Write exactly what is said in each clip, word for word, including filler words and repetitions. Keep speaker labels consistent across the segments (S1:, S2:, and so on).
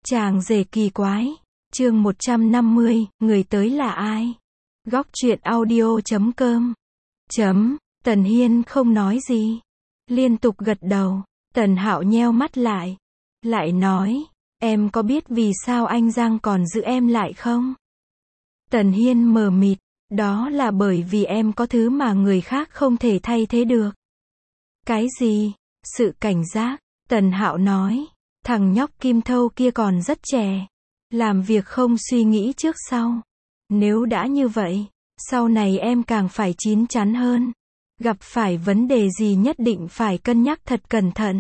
S1: Chàng rể kỳ quái. Chương một trăm năm mươi, người tới là ai? Góc truyện audio chấm com. Chấm, Tần Hiên không nói gì. Liên tục gật đầu. Tần Hạo nheo mắt lại. Lại nói, em có biết vì sao anh Giang còn giữ em lại không? Tần Hiên mờ mịt. Đó là bởi vì em có thứ mà người khác không thể thay thế được. Cái gì? Sự cảnh giác. Tần Hạo nói. Thằng nhóc Kim Thâu kia còn rất trẻ. Làm việc không suy nghĩ trước sau. Nếu đã như vậy, sau này em càng phải chín chắn hơn. Gặp phải vấn đề gì nhất định phải cân nhắc thật cẩn thận.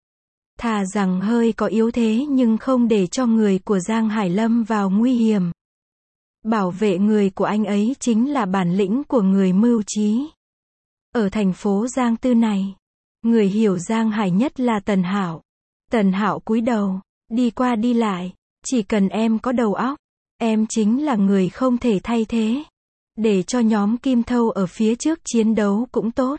S1: Thà rằng hơi có yếu thế nhưng không để cho người của Giang Hải lâm vào nguy hiểm. Bảo vệ người của anh ấy chính là bản lĩnh của người mưu trí. Ở thành phố Giang Tư này, người hiểu Giang Hải nhất là Tần Hạo. Tần Hạo cúi đầu, đi qua đi lại, chỉ cần em có đầu óc, em chính là người không thể thay thế. Để cho nhóm Kim Thâu ở phía trước chiến đấu cũng tốt.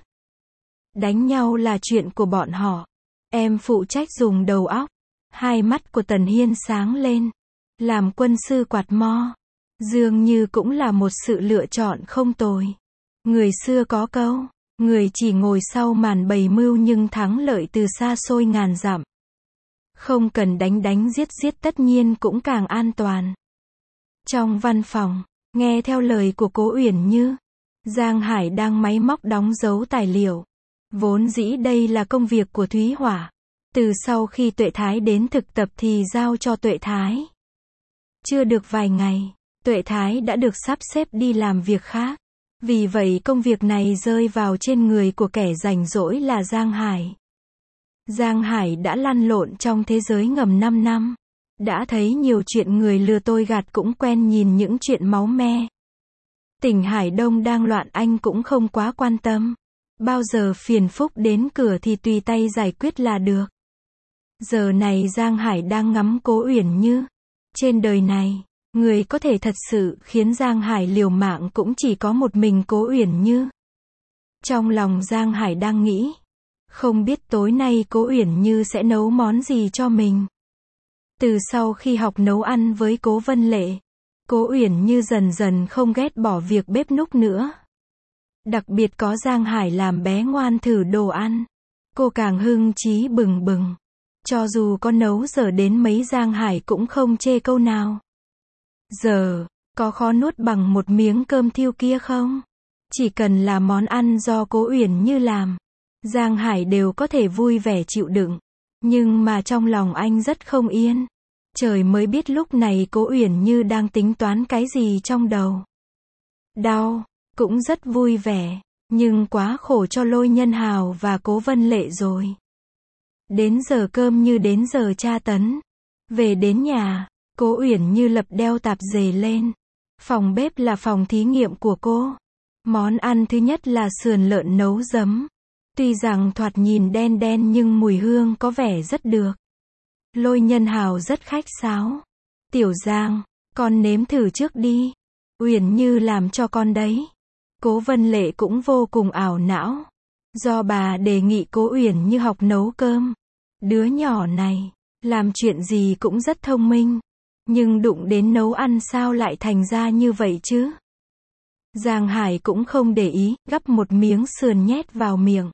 S1: Đánh nhau là chuyện của bọn họ. Em phụ trách dùng đầu óc. Hai mắt của Tần Hiên sáng lên. Làm quân sư quạt mo, dường như cũng là một sự lựa chọn không tồi. Người xưa có câu, người chỉ ngồi sau màn bày mưu nhưng thắng lợi từ xa xôi ngàn dặm. Không cần đánh đánh giết giết tất nhiên cũng càng an toàn. Trong văn phòng, nghe theo lời của Cố Uyển Như, Giang Hải đang máy móc đóng dấu tài liệu. Vốn dĩ đây là công việc của Thúy Hỏa. Từ sau khi Tuệ Thái đến thực tập thì giao cho Tuệ Thái. Chưa được vài ngày, Tuệ Thái đã được sắp xếp đi làm việc khác. Vì vậy công việc này rơi vào trên người của kẻ rảnh rỗi là Giang Hải. Giang Hải đã lăn lộn trong thế giới ngầm năm năm. Đã thấy nhiều chuyện người lừa tôi gạt cũng quen nhìn những chuyện máu me. Tỉnh Hải Đông đang loạn anh cũng không quá quan tâm. Bao giờ phiền phức đến cửa thì tùy tay giải quyết là được. Giờ này Giang Hải đang ngắm Cố Uyển Như. Trên đời này, người có thể thật sự khiến Giang Hải liều mạng cũng chỉ có một mình Cố Uyển Như. Trong lòng Giang Hải đang nghĩ, không biết tối nay Cố Uyển Như sẽ nấu món gì cho mình. Từ sau khi học nấu ăn với Cố Vân Lệ, Cố Uyển Như dần dần không ghét bỏ việc bếp núc nữa. Đặc biệt có Giang Hải làm bé ngoan thử đồ ăn, cô càng hưng chí bừng bừng. Cho dù có nấu dở đến mấy Giang Hải cũng không chê câu nào. Giờ, có khó nuốt bằng một miếng cơm thiêu kia không? Chỉ cần là món ăn do Cố Uyển Như làm, Giang Hải đều có thể vui vẻ chịu đựng. Nhưng mà trong lòng anh rất không yên. Trời mới biết lúc này Cố Uyển Như đang tính toán cái gì trong đầu. Đau, cũng rất vui vẻ, nhưng quá khổ cho Lôi Nhân Hào và Cố Vân Lệ rồi. Đến giờ cơm như đến giờ tra tấn. Về đến nhà, Cố Uyển Như lập đeo tạp dề lên. Phòng bếp là phòng thí nghiệm của cô. Món ăn thứ nhất là sườn lợn nấu giấm. Tuy rằng thoạt nhìn đen đen nhưng mùi hương có vẻ rất được. Lôi Nhân Hào rất khách sáo. Tiểu Giang, con nếm thử trước đi. Uyển Như làm cho con đấy. Cố Vân Lệ cũng vô cùng ảo não. Do bà đề nghị Cố Uyển Như học nấu cơm. Đứa nhỏ này, làm chuyện gì cũng rất thông minh. Nhưng đụng đến nấu ăn sao lại thành ra như vậy chứ? Giang Hải cũng không để ý, gắp một miếng sườn nhét vào miệng.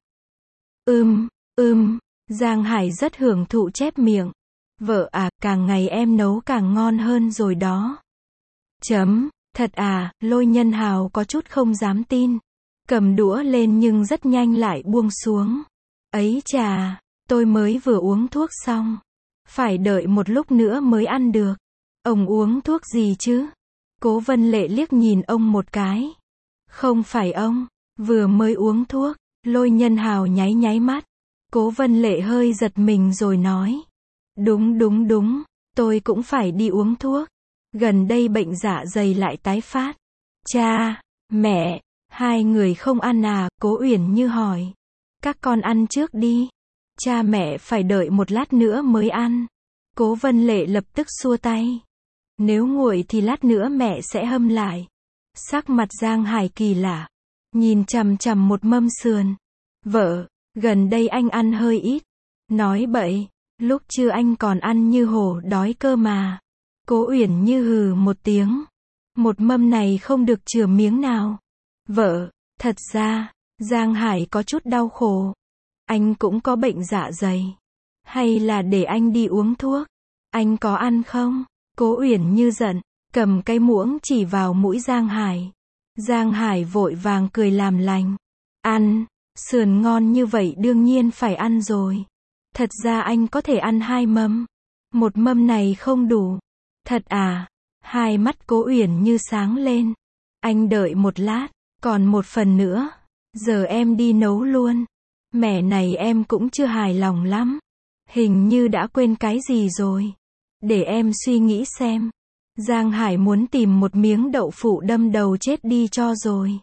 S1: Ưm, ưm, Giang Hải rất hưởng thụ chép miệng. Vợ à, càng ngày em nấu càng ngon hơn rồi đó. Chấm, thật à, Lôi Nhân Hào có chút không dám tin. Cầm đũa lên nhưng rất nhanh lại buông xuống. Ấy chà, tôi mới vừa uống thuốc xong. Phải đợi một lúc nữa mới ăn được. Ông uống thuốc gì chứ? Cố Vân Lệ liếc nhìn ông một cái. Không phải ông, vừa mới uống thuốc. Lôi Nhân Hào nháy nháy mắt. Cố Vân Lệ hơi giật mình rồi nói. Đúng đúng đúng, tôi cũng phải đi uống thuốc. Gần đây bệnh dạ dày lại tái phát. Cha, mẹ, hai người không ăn à? Cố Uyển Như hỏi. Các con ăn trước đi. Cha mẹ phải đợi một lát nữa mới ăn. Cố Vân Lệ lập tức xua tay. Nếu nguội thì lát nữa mẹ sẽ hâm lại. Sắc mặt Giang Hải kỳ lạ. Nhìn chằm chằm một mâm sườn. Vợ, gần đây anh ăn hơi ít. Nói bậy. Lúc trưa anh còn ăn như hổ đói cơ mà. Cố Uyển Như hừ một tiếng. Một mâm này không được chừa miếng nào. Vợ, thật ra, Giang Hải có chút đau khổ. Anh cũng có bệnh dạ dày. Hay là để anh đi uống thuốc? Anh có ăn không? Cố Uyển Như giận, cầm cái muỗng chỉ vào mũi Giang Hải. Giang Hải vội vàng cười làm lành. Ăn, sườn ngon như vậy đương nhiên phải ăn rồi. Thật ra anh có thể ăn hai mâm. Một mâm này không đủ. Thật à? Hai mắt Cố Uyển Như sáng lên. Anh đợi một lát, còn một phần nữa. Giờ em đi nấu luôn. Mẻ này em cũng chưa hài lòng lắm. Hình như đã quên cái gì rồi. Để em suy nghĩ xem. Giang Hải muốn tìm một miếng đậu phụ đâm đầu chết đi cho rồi.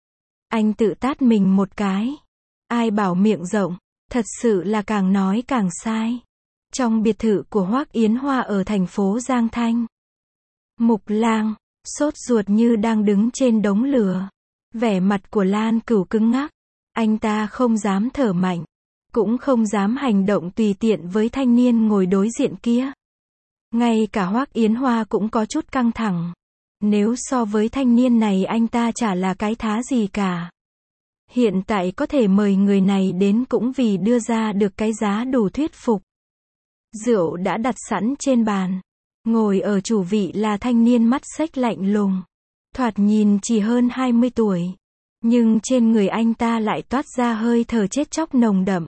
S1: Anh tự tát mình một cái. Ai bảo miệng rộng, thật sự là càng nói càng sai. Trong biệt thự của Hoắc Yến Hoa ở thành phố Giang Thanh. Mục Lang, sốt ruột như đang đứng trên đống lửa. Vẻ mặt của Lan Cửu cứng ngắc. Anh ta không dám thở mạnh. Cũng không dám hành động tùy tiện với thanh niên ngồi đối diện kia. Ngay cả Hoắc Yến Hoa cũng có chút căng thẳng. Nếu so với thanh niên này anh ta chả là cái thá gì cả. Hiện tại có thể mời người này đến cũng vì đưa ra được cái giá đủ thuyết phục. Rượu đã đặt sẵn trên bàn. Ngồi ở chủ vị là thanh niên mắt xếch lạnh lùng. Thoạt nhìn chỉ hơn hai mươi tuổi. Nhưng trên người anh ta lại toát ra hơi thở chết chóc nồng đậm.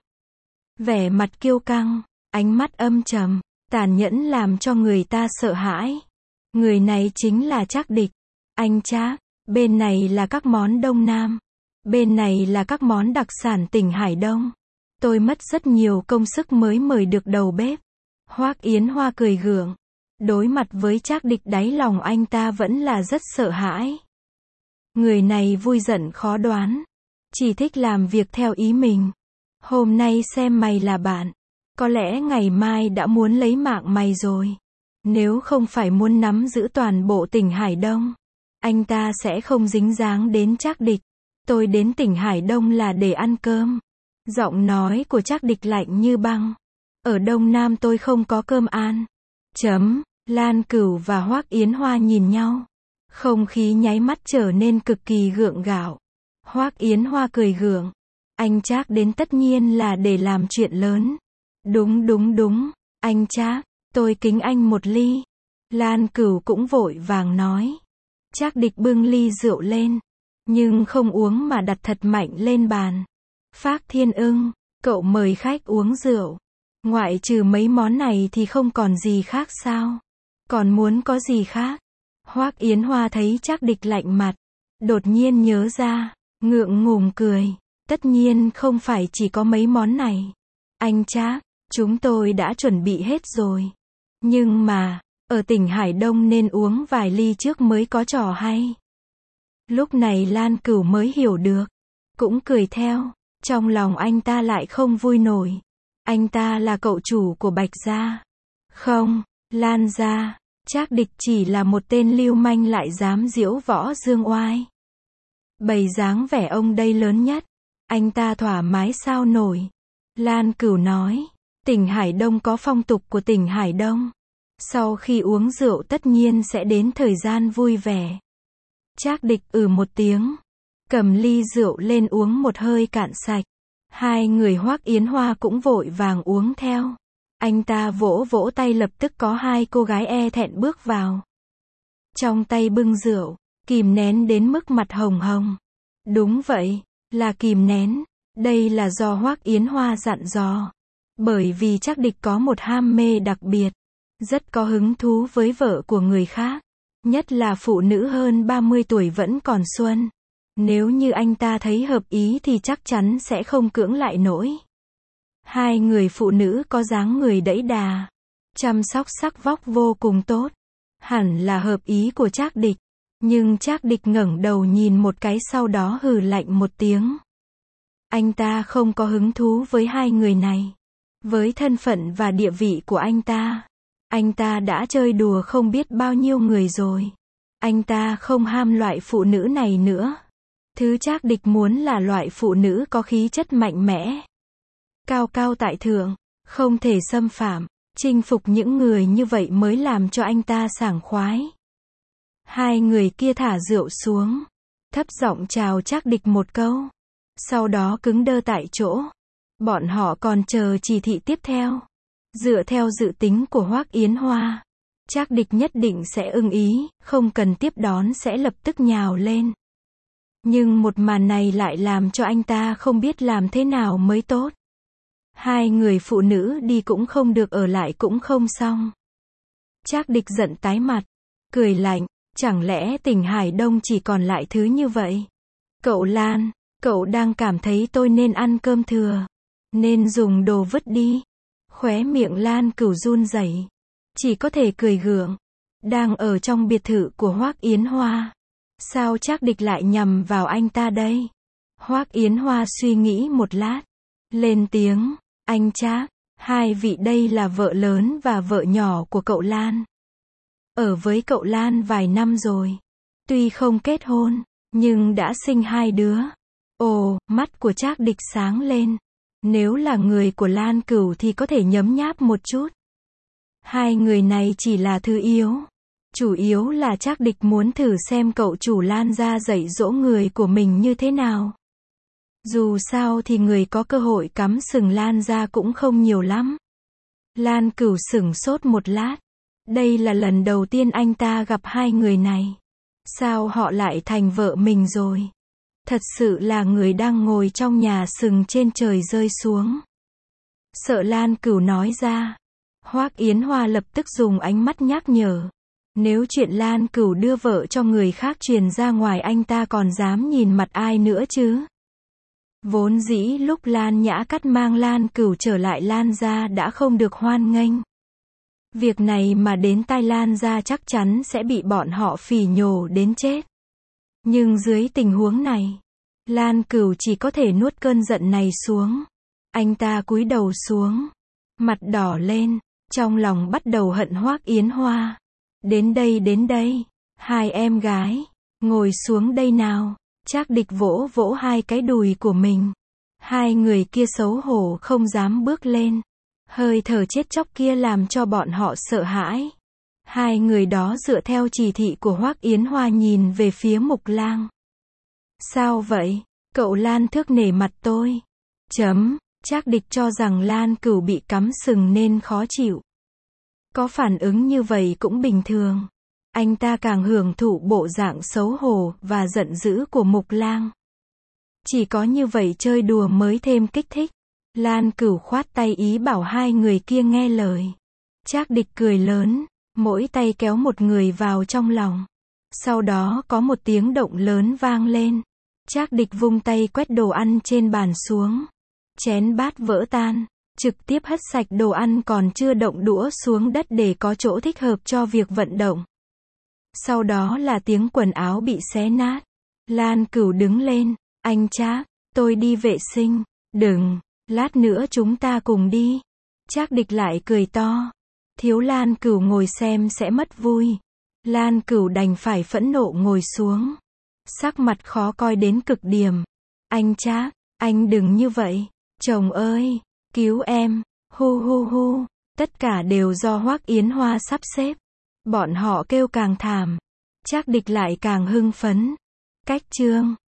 S1: Vẻ mặt kiêu căng, ánh mắt âm trầm, tàn nhẫn làm cho người ta sợ hãi. Người này chính là Trác Địch. Anh Trác, bên này là các món Đông Nam. Bên này là các món đặc sản tỉnh Hải Đông. Tôi mất rất nhiều công sức mới mời được đầu bếp. Hoắc Yến Hoa cười gượng. Đối mặt với Trác Địch đáy lòng anh ta vẫn là rất sợ hãi. Người này vui giận khó đoán. Chỉ thích làm việc theo ý mình. Hôm nay xem mày là bạn. Có lẽ ngày mai đã muốn lấy mạng mày rồi. Nếu không phải muốn nắm giữ toàn bộ tỉnh Hải Đông, anh ta sẽ không dính dáng đến Trác Địch. Tôi đến tỉnh Hải Đông là để ăn cơm. Giọng nói của Trác Địch lạnh như băng. Ở Đông Nam tôi không có cơm ăn. Chấm. Lan Cửu và Hoắc Yến Hoa nhìn nhau. Không khí nháy mắt trở nên cực kỳ gượng gạo. Hoắc Yến Hoa cười gượng. Anh Trác đến tất nhiên là để làm chuyện lớn. Đúng đúng đúng. Anh Trác, tôi kính anh một ly. Lan Cửu cũng vội vàng nói. Trác Địch bưng ly rượu lên. Nhưng không uống mà đặt thật mạnh lên bàn. Phác Thiên Ưng, cậu mời khách uống rượu. Ngoại trừ mấy món này thì không còn gì khác sao? Còn muốn có gì khác? Hoắc Yến Hoa thấy Trác Địch lạnh mặt. Đột nhiên nhớ ra, ngượng ngùng cười. Tất nhiên không phải chỉ có mấy món này. Anh Trác, chúng tôi đã chuẩn bị hết rồi. Nhưng mà, ở tỉnh Hải Đông nên uống vài ly trước mới có trò hay. Lúc này Lan Cửu mới hiểu được. Cũng cười theo. Trong lòng anh ta lại không vui nổi. Anh ta là cậu chủ của Bạch gia. Không, Lan gia. Trác Địch chỉ là một tên lưu manh lại dám diễu võ dương oai. Bày dáng vẻ ông đây lớn nhất. Anh ta thoải mái sao nổi. Lan Cửu nói. Tỉnh Hải Đông có phong tục của tỉnh Hải Đông. Sau khi uống rượu tất nhiên sẽ đến thời gian vui vẻ. Trác Địch ừ một tiếng. Cầm ly rượu lên uống một hơi cạn sạch. Hai người Hoắc Yến Hoa cũng vội vàng uống theo. Anh ta vỗ vỗ tay lập tức có hai cô gái e thẹn bước vào. Trong tay bưng rượu, kìm nén đến mức mặt hồng hồng. Đúng vậy, là kìm nén. Đây là do Hoắc Yến Hoa dặn dò. Bởi vì Trác Địch có một ham mê đặc biệt. Rất có hứng thú với vợ của người khác. Nhất là phụ nữ hơn ba mươi tuổi vẫn còn xuân. Nếu như anh ta thấy hợp ý thì chắc chắn sẽ không cưỡng lại nổi. Hai người phụ nữ có dáng người đẫy đà. Chăm sóc sắc vóc vô cùng tốt. Hẳn là hợp ý của Trác Địch. Nhưng Trác Địch ngẩng đầu nhìn một cái sau đó hừ lạnh một tiếng. Anh ta không có hứng thú với hai người này. Với thân phận và địa vị của anh ta, anh ta đã chơi đùa không biết bao nhiêu người rồi. Anh ta không ham loại phụ nữ này nữa. Thứ Trác Địch muốn là loại phụ nữ có khí chất mạnh mẽ. Cao cao tại thượng, không thể xâm phạm. Chinh phục những người như vậy mới làm cho anh ta sảng khoái. Hai người kia thả rượu xuống, thấp giọng chào Trác Địch một câu, sau đó cứng đơ tại chỗ. Bọn họ còn chờ chỉ thị tiếp theo. Dựa theo dự tính của Hoắc Yến Hoa, Trác Địch nhất định sẽ ưng ý, không cần tiếp đón sẽ lập tức nhào lên. Nhưng một màn này lại làm cho anh ta không biết làm thế nào mới tốt. Hai người phụ nữ đi cũng không được, ở lại cũng không xong. Trác Địch giận tái mặt, cười lạnh, chẳng lẽ tỉnh Hải Đông chỉ còn lại thứ như vậy? Cậu Lan, cậu đang cảm thấy tôi nên ăn cơm thừa, nên dùng đồ vứt đi. Khóe miệng Lan Cửu run rẩy, chỉ có thể cười gượng. Đang ở trong biệt thự của Hoắc Yến Hoa, sao Trác Địch lại nhằm vào anh ta đây? Hoắc Yến Hoa suy nghĩ một lát, lên tiếng, anh Trác, hai vị đây là vợ lớn và vợ nhỏ của cậu Lan. Ở với cậu Lan vài năm rồi, tuy không kết hôn, nhưng đã sinh hai đứa. Ồ, mắt của Trác Địch sáng lên. Nếu là người của Lan Cửu thì có thể nhấm nháp một chút. Hai người này chỉ là thứ yếu. Chủ yếu là Trác Địch muốn thử xem cậu chủ Lan gia dạy dỗ người của mình như thế nào. Dù sao thì người có cơ hội cắm sừng Lan gia cũng không nhiều lắm. Lan Cửu sửng sốt một lát. Đây là lần đầu tiên anh ta gặp hai người này. Sao họ lại thành vợ mình rồi? Thật sự là người đang ngồi trong nhà sừng trên trời rơi xuống. Sợ Lan Cửu nói ra. Hoắc Yến Hoa lập tức dùng ánh mắt nhắc nhở. Nếu chuyện Lan Cửu đưa vợ cho người khác truyền ra ngoài, anh ta còn dám nhìn mặt ai nữa chứ? Vốn dĩ lúc Lan Nhã Cắt mang Lan Cửu trở lại Lan gia đã không được hoan nghênh. Việc này mà đến tai Lan gia chắc chắn sẽ bị bọn họ phỉ nhổ đến chết. Nhưng dưới tình huống này, Lan Cửu chỉ có thể nuốt cơn giận này xuống. Anh ta cúi đầu xuống, mặt đỏ lên, trong lòng bắt đầu hận Hoắc Yến Hoa. Đến đây đến đây, hai em gái, ngồi xuống đây nào. Trác Địch vỗ vỗ hai cái đùi của mình. Hai người kia xấu hổ không dám bước lên. Hơi thở chết chóc kia làm cho bọn họ sợ hãi. Hai người đó dựa theo chỉ thị của Hoắc Yến Hoa nhìn về phía Mục Lang. Sao vậy? Cậu Lan thước nể mặt tôi. Chấm. Trác Địch cho rằng Lan Cửu bị cắm sừng nên khó chịu. Có phản ứng như vậy cũng bình thường. Anh ta càng hưởng thụ bộ dạng xấu hổ và giận dữ của Mục Lang. Chỉ có như vậy chơi đùa mới thêm kích thích. Lan Cửu khoát tay ý bảo hai người kia nghe lời. Trác Địch cười lớn, mỗi tay kéo một người vào trong lòng. Sau đó có một tiếng động lớn vang lên. Trác Địch vung tay quét đồ ăn trên bàn xuống. Chén bát vỡ tan, trực tiếp hất sạch đồ ăn còn chưa động đũa xuống đất để có chỗ thích hợp cho việc vận động. Sau đó là tiếng quần áo bị xé nát. Lan Cửu đứng lên, anh Trác, tôi đi vệ sinh. Đừng, lát nữa chúng ta cùng đi. Trác Địch lại cười to. Thiếu Lan Cửu ngồi xem sẽ mất vui. Lan Cửu đành phải phẫn nộ ngồi xuống. Sắc mặt khó coi đến cực điểm. Anh Trác, anh đừng như vậy. Chồng ơi, cứu em. Hu hu hu. Tất cả đều do Hoắc Yến Hoa sắp xếp. Bọn họ kêu càng thảm. Trác Địch lại càng hưng phấn. Cách chương